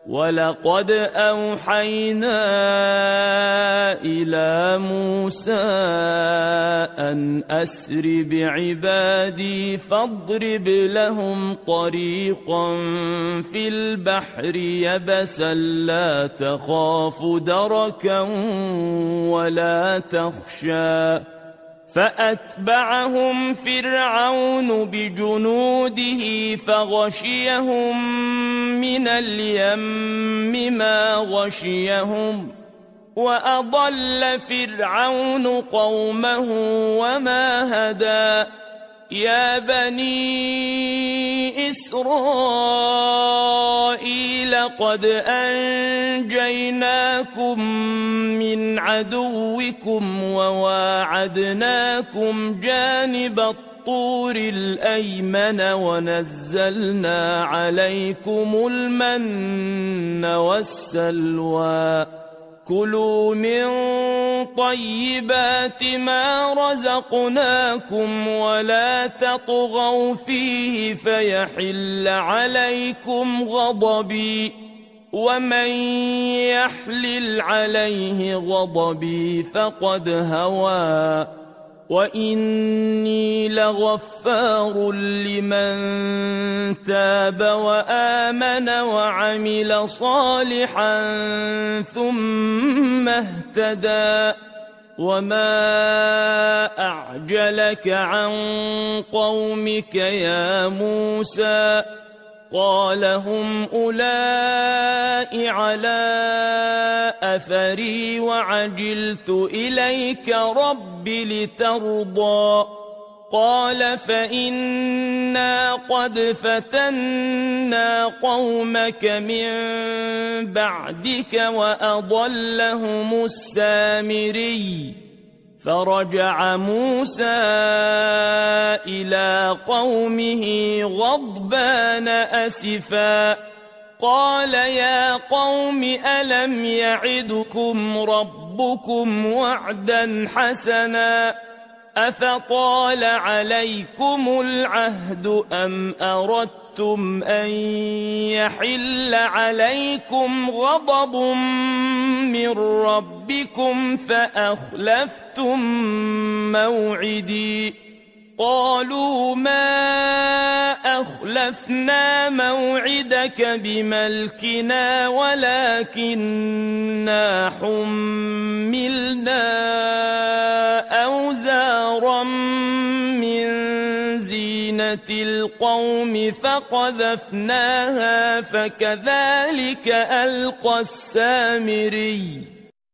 ولقد أوحينا إلى موسى أن أسر بعبادي فاضرب لهم طريقا في البحر يبسا لا تخاف دركا ولا تخشى فأتبعهم فرعون بجنوده فغشيهم من اليم ما غشيهم وأضل فرعون قومه وما هدى يا بني إسرائيل قد أنجيناكم من عدوكم وواعدناكم جانب الطور الأيمن ونزلنا عليكم المن والسلوى كلوا من طيبات ما رزقناكم ولا تطغوا فيه فيحل عليكم غضبي ومن يحلل عليه غضبي فقد هوى وإني لغفار لمن تاب وآمن وعمل صالحا ثم اهتدى وما أعجلك عن قومك يا موسى قال هم أولئك على أثري وعجلت إليك رب لترضى قال فإنا قد فتنا قومك من بعدك وأضلهم السامري فرجع موسى إلى قومه غضبان أسفا قال يا قوم ألم يعدكم ربكم وعدا حسنا أفطال عليكم العهد أم أردتم أن يحل عليكم غضب من ربكم فأخلفتم موعدي قالوا ما أخلفنا موعدك بملكنا ولكننا حملنا أوزارا من زينة القوم فقذفناها فكذلك ألقى السامري